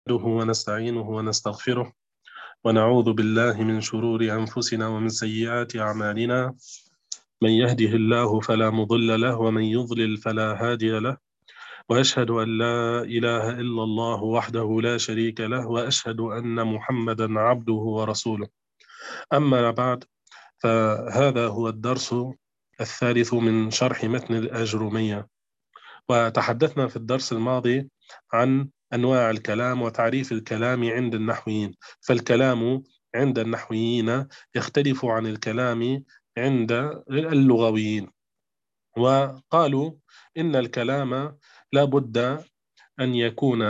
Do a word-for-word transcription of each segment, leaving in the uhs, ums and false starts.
نحمده ونستعينه ونستغفره ونعوذ بالله من شرور أنفسنا ومن سيئات أعمالنا. من يهده الله فلا مضل له ومن يضلل فلا هادي له، وأشهد أن لا إله إلا الله وحده لا شريك له، وأشهد أن محمدا عبده ورسوله. أما بعد، فهذا هو الدرس الثالث من شرح متن الآجرومية. وتحدثنا في الدرس الماضي عن أنواع الكلام وتعريف الكلام عند النحويين. فالكلام عند النحويين يختلف عن الكلام عند اللغويين، وقالوا إن الكلام لا بد أن يكون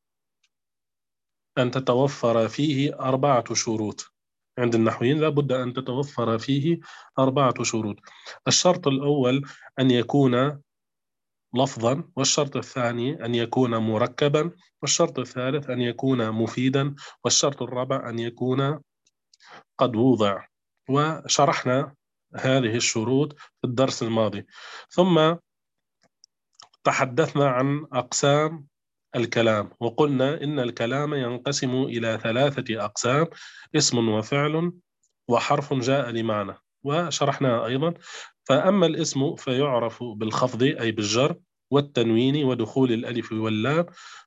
أن تتوفر فيه أربعة شروط. عند النحويين لا بد أن تتوفر فيه أربعة شروط. الشرط الأول أن يكون لفظا، والشرط الثاني أن يكون مركبا، والشرط الثالث أن يكون مفيدا، والشرط الرابع أن يكون قد وضع. وشرحنا هذه الشروط في الدرس الماضي. ثم تحدثنا عن أقسام الكلام، وقلنا إن الكلام ينقسم إلى ثلاثة أقسام: اسم وفعل وحرف جاء لمعنى. وشرحنا أيضا فأما الاسم فيعرف بالخفض أي بالجر والتنوين ودخول الألف واللام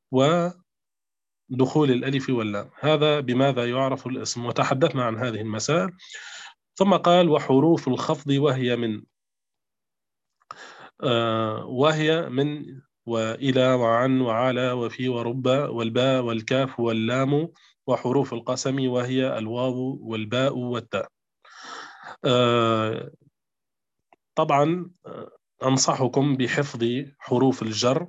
ودخول الألف واللام. هذا بماذا يعرف الاسم، وتحدثنا عن هذه المسائل. ثم قال: وحروف الخفض وهي من آه وهي من وإلى وعن وعلى وفي ورب والباء والكاف واللام، وحروف القسم وهي الواو والباء والتاء. آه طبعا أنصحكم بحفظ حروف الجر،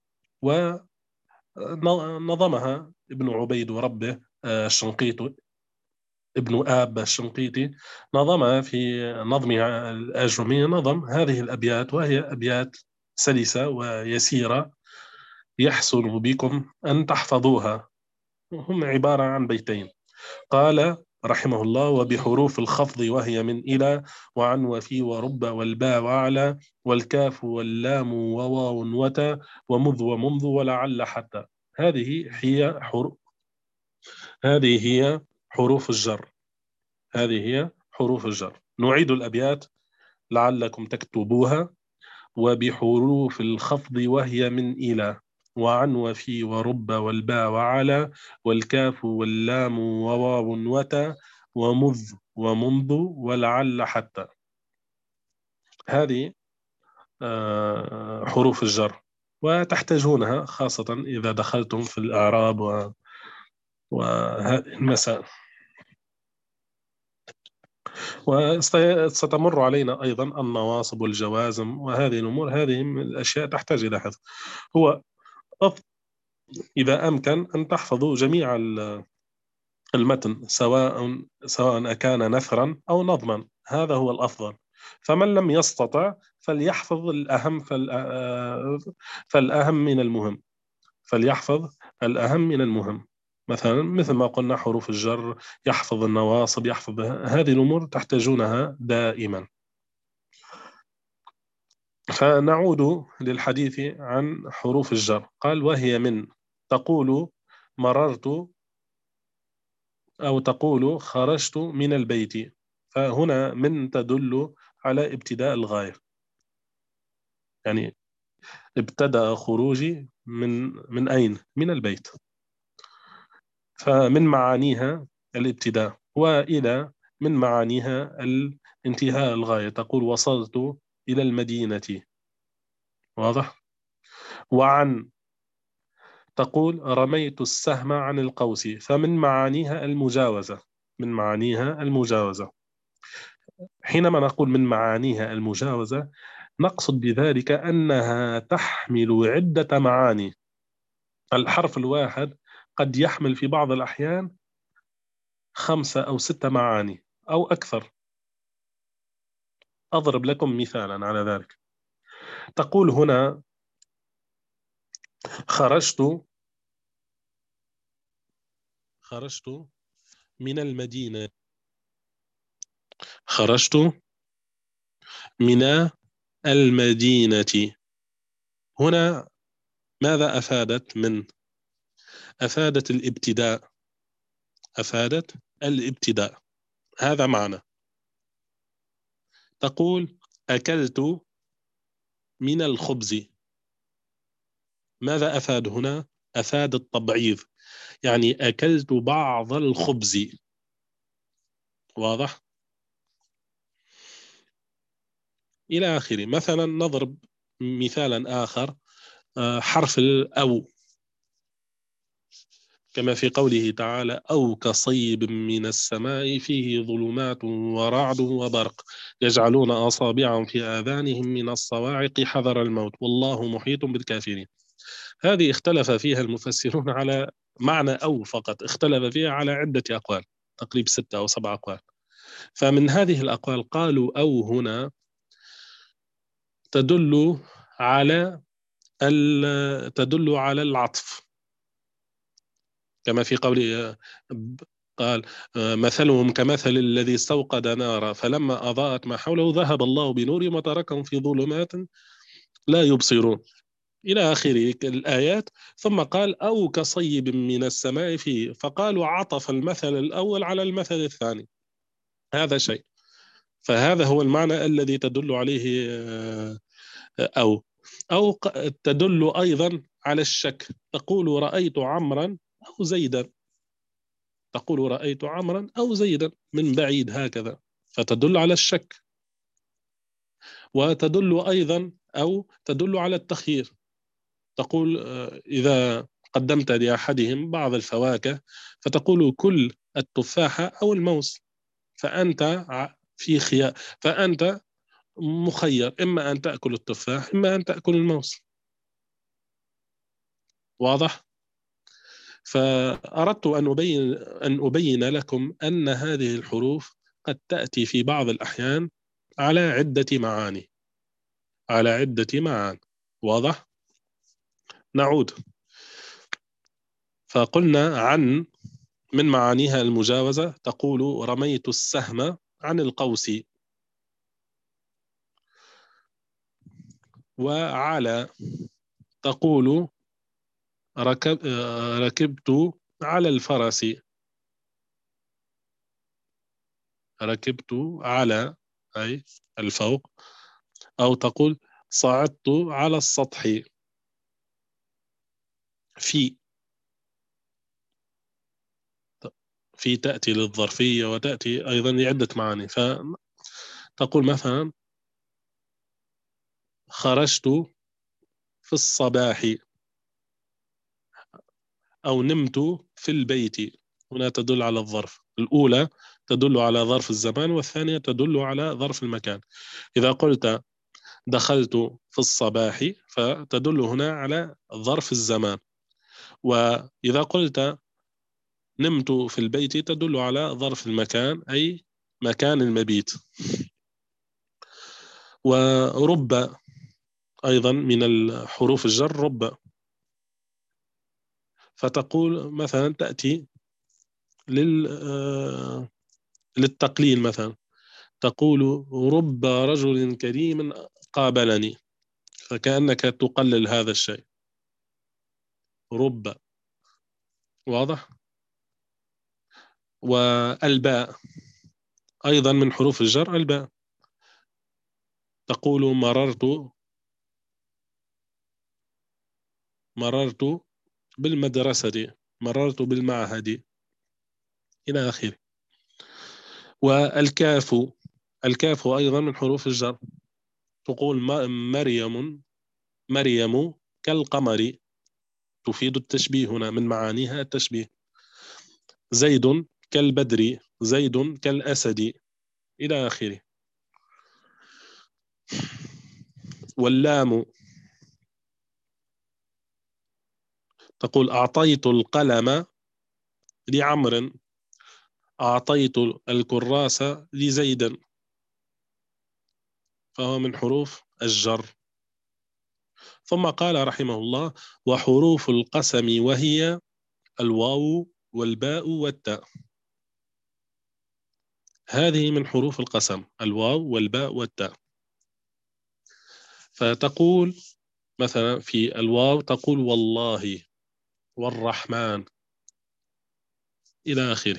ونظمها ابن عبيد وربه الشنقيطي، ابن آب الشنقيطي، نظمها في نظمها الآجرمية. نظم هذه الأبيات، وهي أبيات سلسة ويسيرة، يحسن بكم أن تحفظوها. هم عبارة عن بيتين. قال رحمه الله: وبحروف الخفض وهي من إلى وعن وفي ورب والباء وعلى والكاف واللام وواو وتا ومذ ومنذ ولعل حتى. هذه هي حروف هذه هي حروف الجر. هذه هي حروف الجر. نعيد الأبيات لعلكم تكتبوها: وبحروف الخفض وهي من إلى وعن وفي ورب والباء وعلى والكاف واللام وواو وتا ومذ ومنذ ولعل حتى. هذه حروف الجر، وتحتاجونها خاصة إذا دخلتم في الأعراب وهذه المسائل. وستمر علينا أيضا النواصب والجوازم وهذه الأمور. هذه الأشياء تحتاج إلى حفظ. هو إذا أمكن أن تحفظوا جميع المتن، سواء سواء أكان نثرا أو نظما، هذا هو الأفضل. فمن لم يستطع فليحفظ الأهم فالأهم من المهم فليحفظ الأهم من المهم. مثلا مثل ما قلنا حروف الجر، يحفظ النواصب، يحفظ هذه الأمور تحتاجونها دائما. فنعود للحديث عن حروف الجر. قال: وهي من، تقول مررت أو تقول خرجت من البيت. فهنا من تدل على ابتداء الغاية، يعني ابتدأ خروجي من من أين؟ من البيت. فمن معانيها الابتداء، وإلى من معانيها الانتهاء الغاية. تقول وصلت إلى المدينة، واضح؟ وعن، تقول رميت السهم عن القوس. فمن معانيها المجاوزة، من معانيها المجاوزة. حينما نقول من معانيها المجاوزة، نقصد بذلك أنها تحمل عدة معاني. الحرف الواحد قد يحمل في بعض الأحيان خمسة أو ستة معاني أو أكثر. أضرب لكم مثالا على ذلك. تقول هنا خرجت خرجت من المدينة. خرجت من المدينة. هنا ماذا أفادت من؟ أفادت الابتداء، أفادت الابتداء، هذا معنى. تقول أكلت من الخبز، ماذا أفاد هنا؟ أفاد التبعيض، يعني أكلت بعض الخبز. واضح؟ إلى آخره. مثلا نضرب مثالا آخر، حرف الأو، كما في قوله تعالى أو كصيب من السماء فيه ظلمات ورعد وبرق يجعلون أصابعهم في آذانهم من الصواعق حذر الموت والله محيط بالكافرين. هذه اختلف فيها المفسرون على معنى أو فقط، اختلف فيها على عدة أقوال، تقريبا ستة أو سبعة أقوال. فمن هذه الأقوال قالوا أو هنا تدل على تدل على العطف، كما في قوله قال مثلهم كمثل الذي استوقد نارا فلما أضاءت ما حوله ذهب الله بنورهم وتركهم في ظلمات لا يبصرون إلى آخر الآيات. ثم قال أو كصيب من السماء فيه، فقالوا عطف المثل الأول على المثل الثاني، هذا شيء. فهذا هو المعنى الذي تدل عليه أو أو تدل أيضا على الشك، تقول رأيت عمرا أو زيدا، تقول رأيت عمرا أو زيدا من بعيد هكذا، فتدل على الشك. وتدل أيضا أو تدل على التخيير، تقول إذا قدمت لأحدهم بعض الفواكه فتقول كل التفاحة أو الموز، فأنت في خيار، فأنت مخير، إما أن تأكل التفاح إما أن تأكل الموز. واضح؟ فأردت أن أبين أن أبين لكم أن هذه الحروف قد تأتي في بعض الأحيان على عدة معاني، على عدة معاني. واضح؟ نعود. فقلنا عن من معانيها المجاوزة، تقول رميت السهم عن القوس. وعلى تقول ركب ركبت على الفرس، ركبت على أي الفوق، أو تقول صعدت على السطح. في في تأتي للظرفية وتأتي أيضا لعدة معاني. فتقول مثلا خرجت في الصباح، أو نمت في البيت. هنا تدل على الظرف، الأولى تدل على ظرف الزمان والثانية تدل على ظرف المكان. إذا قلت دخلت في الصباح فتدل هنا على ظرف الزمان، وإذا قلت نمت في البيت تدل على ظرف المكان أي مكان المبيت. ورب أيضا من الحروف الجر رب، فتقول مثلا تأتي لل للتقليل، مثلا تقول رب رجل كريم قابلني، فكأنك تقلل هذا الشيء. رب. واضح؟ والباء أيضا من حروف الجر، الباء، تقول مررت مررت بالمدرسة، مررت بالمعهد، إلى آخره. والكاف، الكاف أيضا من حروف الجر، تقول مريم مريم كالقمر، تفيد التشبيه، هنا من معانيها التشبيه. زيد كالبدر، زيد كالأسد، إلى آخره. واللام تقول أعطيت القلم لعمر، أعطيت الكراسة لزيد، فهو من حروف الجر. ثم قال رحمه الله وحروف القسم وهي الواو والباء والتاء. هذه من حروف القسم، الواو والباء والتاء. فتقول مثلا في الواو تقول والله، والرحمن إلى آخره.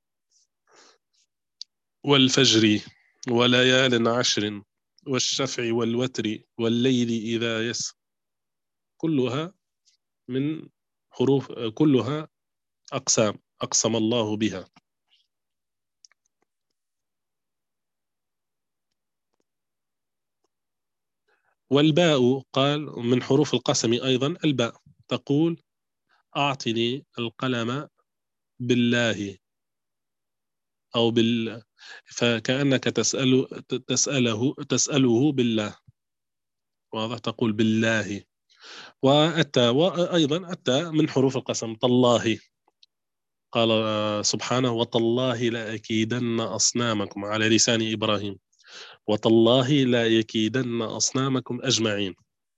والفجر وليال عشر والشفع والوتر والليل إذا يسر، كلها من حروف، كلها أقسام أقسم الله بها. والباء قال من حروف القسم أيضا الباء، تقول أعطني القلم بالله أو بال، فكأنك تسأل تسأله تسأله بالله، واضح، تقول بالله. والتاء وأيضا التاء من حروف القسم، تالله قال سبحانه وتالله لأكيدن أصنامكم على لسان إبراهيم، وتالله لا يكيدن أصنامكم أجمعين،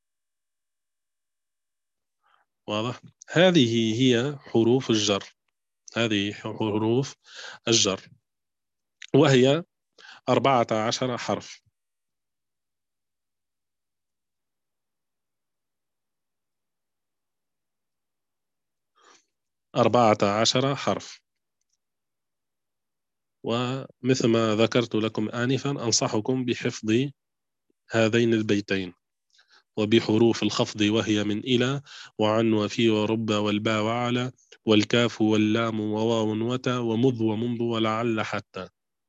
واضح. هذه هي حروف الجر، هذه حروف الجر، وهي أربعة عشر حرف. أربعة عشر حرف. ومثل ما ذكرت لكم آنفا أنصحكم بحفظ هذين البيتين، وبحروف الخفض وهي من إلى وعن وفي ورب والباء وعلى والكاف واللام وواو وتا ومذ ومنذ ولعل حتى.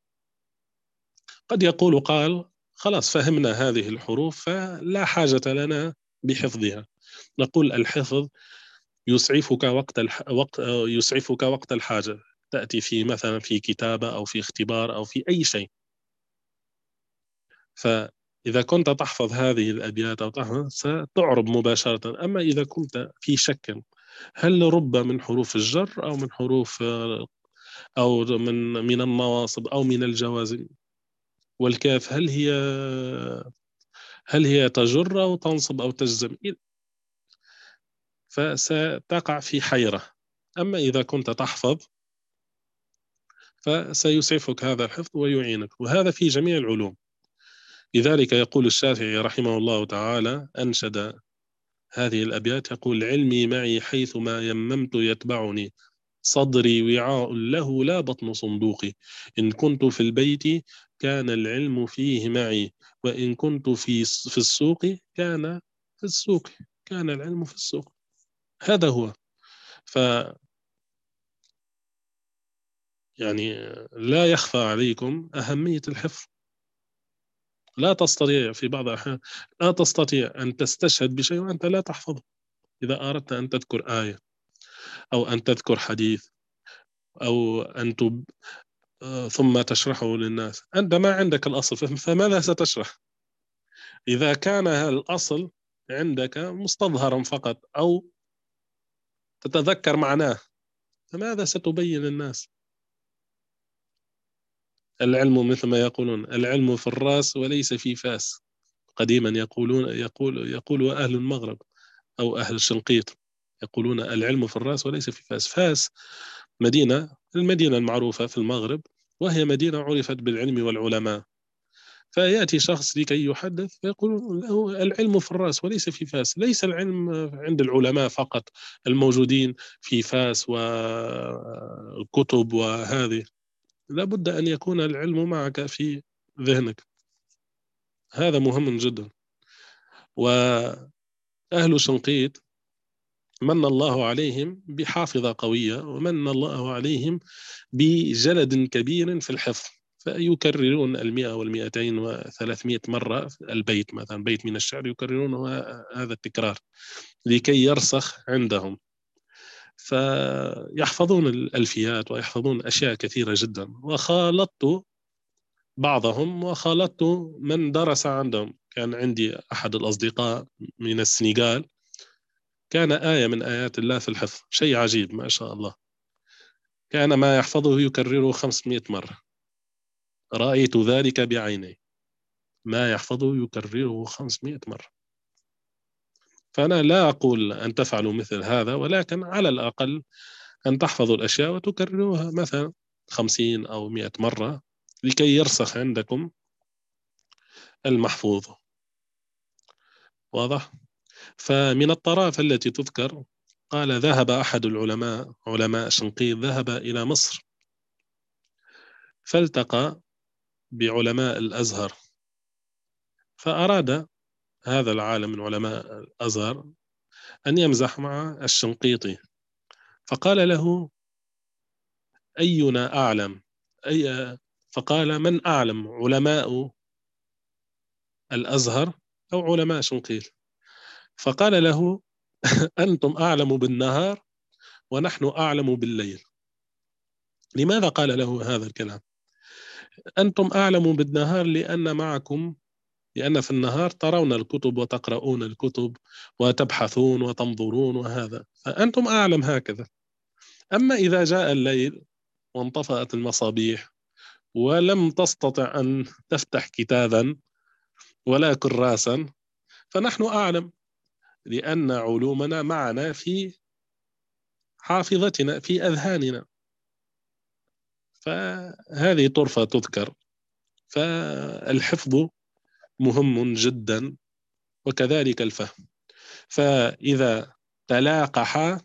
قد يقول قال خلاص فهمنا هذه الحروف فلا حاجة لنا بحفظها. نقول الحفظ يسعفك وقت الح... وقت يسعفك وقت الحاجة، تأتي في مثلا في كتابة أو في اختبار أو في أي شيء، فإذا كنت تحفظ هذه الأبيات أو تحفظ ستعرب مباشرة. أما إذا كنت في شك هل رب من حروف الجر أو من حروف أو من من النواصب أو من الجوازم، والكاف هل هي هل هي تجر أو تنصب أو تجزم، فستقع في حيرة. أما إذا كنت تحفظ فسيسعفك هذا الحفظ ويعينك، وهذا في جميع العلوم. لذلك يقول الشافعي رحمه الله تعالى أنشد هذه الأبيات، يقول علمي معي حيثما يممت يتبعني، صدري وعاء له لا بطن صندوقي، إن كنت في البيت كان العلم فيه معي، وإن كنت في في السوق كان في السوق كان العلم في السوق. هذا هو. ف يعني لا يخفى عليكم أهمية الحفظ. لا تستطيع في بعض الأحيان لا تستطيع أن تستشهد بشيء وأنت لا تحفظه. إذا أردت أن تذكر آية أو أن تذكر حديث أو أن تب... آه، ثم تشرحه للناس، أنت ما عندك الأصل فماذا ستشرح؟ إذا كان الأصل عندك مستظهرا فقط أو تتذكر معناه فماذا ستبين للناس؟ العلم مثل ما يقولون العلم في الرأس وليس في فاس. قديما يقولون يقول يقول أهل المغرب أو أهل الشنقيط يقولون العلم في الرأس وليس في فاس. فاس مدينة المدينة المعروفة في المغرب، وهي مدينة عرفت بالعلم والعلماء، فيأتي شخص لكي يحدث فيقول له العلم في الرأس وليس في فاس. ليس العلم عند العلماء فقط الموجودين في فاس والكتب وهذه، لابد أن يكون العلم معك في ذهنك. هذا مهم جدا. وأهل شنقيط من الله عليهم بحافظة قوية، ومن الله عليهم بجلد كبير في الحفظ، فيكررون المئة والمئتين وثلاثمائة مرة البيت، مثلا بيت من الشعر يكررونه هذا التكرار لكي يرسخ عندهم، فيحفظون الألفيات ويحفظون أشياء كثيرة جدا. وخالطت بعضهم وخالطت من درس عندهم. كان عندي أحد الأصدقاء من السنغال، كان آية من آيات الله في الحفظ، شيء عجيب ما شاء الله، كان ما يحفظه يكرره خمسمائة مرة. رأيت ذلك بعيني، ما يحفظه يكرره خمسمائة مرة. فأنا لا أقول أن تفعلوا مثل هذا، ولكن على الأقل أن تحفظوا الأشياء وتكرروها مثلا خمسين أو مئة مرة لكي يرسخ عندكم المحفوظ. واضح؟ فمن الطرائف التي تذكر قال ذهب أحد العلماء علماء شنقيط ذهب إلى مصر فالتقى بعلماء الأزهر، فأراد هذا العالم من علماء الأزهر أن يمزح مع الشنقيطي، فقال له أينا أعلم أي فقال من أعلم علماء الأزهر أو علماء شنقيط؟ فقال له أنتم أعلم بالنهار ونحن أعلم بالليل. لماذا قال له هذا الكلام؟ أنتم أعلم بالنهار لأن معكم لأن في النهار ترون الكتب وتقرؤون الكتب وتبحثون وتنظرون وهذا، فأنتم أعلم هكذا. أما إذا جاء الليل وانطفأت المصابيح ولم تستطع أن تفتح كتابا ولا كراسا فنحن أعلم، لأن علومنا معنا في حافظتنا في أذهاننا. فهذه طرفة تذكر. فالحفظ مهم جدا وكذلك الفهم. فإذا تلاقح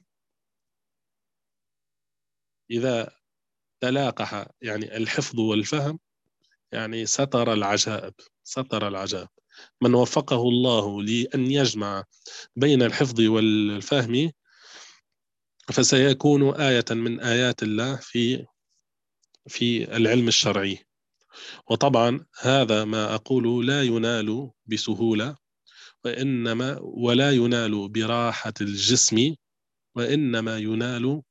إذا تلاقح يعني الحفظ والفهم يعني ستر العجائب ستر العجائب. من وفقه الله لأن يجمع بين الحفظ والفهم فسيكون آية من آيات الله في في العلم الشرعي. وطبعا هذا ما أقول لا ينال بسهولة، وإنما ولا ينال براحة الجسم، وإنما ينال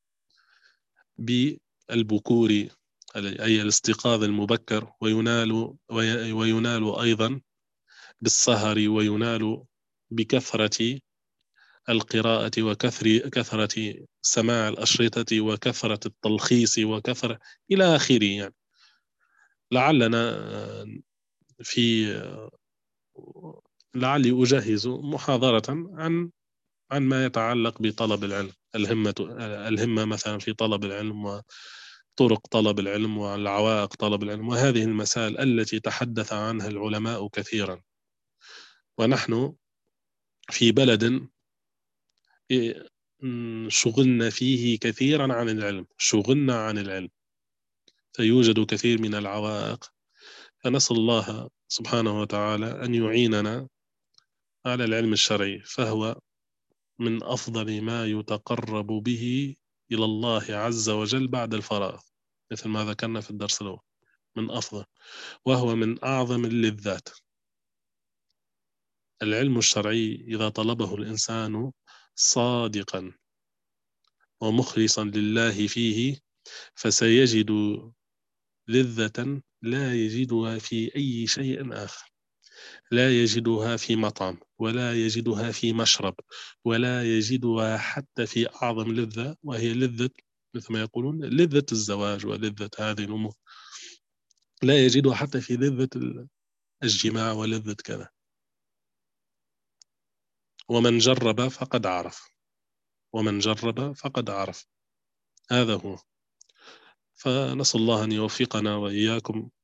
بالبكور أي الاستيقاظ المبكر، وينال وينال أيضا بالسهر، وينال بكثرة القراءة وكثر كثرة سماع الأشرطة وكثرة التلخيص وكثرة إلى آخره. يعني لعلنا في لعلي أجهز محاضرة عن عن ما يتعلق بطلب العلم، الهمة الهمة مثلا في طلب العلم وطرق طلب العلم والعوائق طلب العلم وهذه المسائل التي تحدث عنها العلماء كثيرا. ونحن في بلد شغلنا فيه كثيرا عن العلم شغلنا عن العلم فيوجد كثير من العوائق. فنسأل الله سبحانه وتعالى أن يعيننا على العلم الشرعي، فهو من أفضل ما يتقرب به إلى الله عز وجل بعد الفرائض، مثل ما ذكرنا في الدرس الأول، من أفضل، وهو من أعظم اللذات. العلم الشرعي إذا طلبه الإنسان صادقا ومخلصا لله فيه فسيجد لذة لا يجدها في أي شيء آخر، لا يجدها في مطعم ولا يجدها في مشرب ولا يجدها حتى في أعظم لذة، وهي لذة مثل ما يقولون لذة الزواج ولذة هذه الأمور، لا يجدها حتى في لذة الجماع ولذة كذا. ومن جرب فقد عرف ومن جرب فقد عرف هذا هو. فنسأل الله أن يوفقنا وإياكم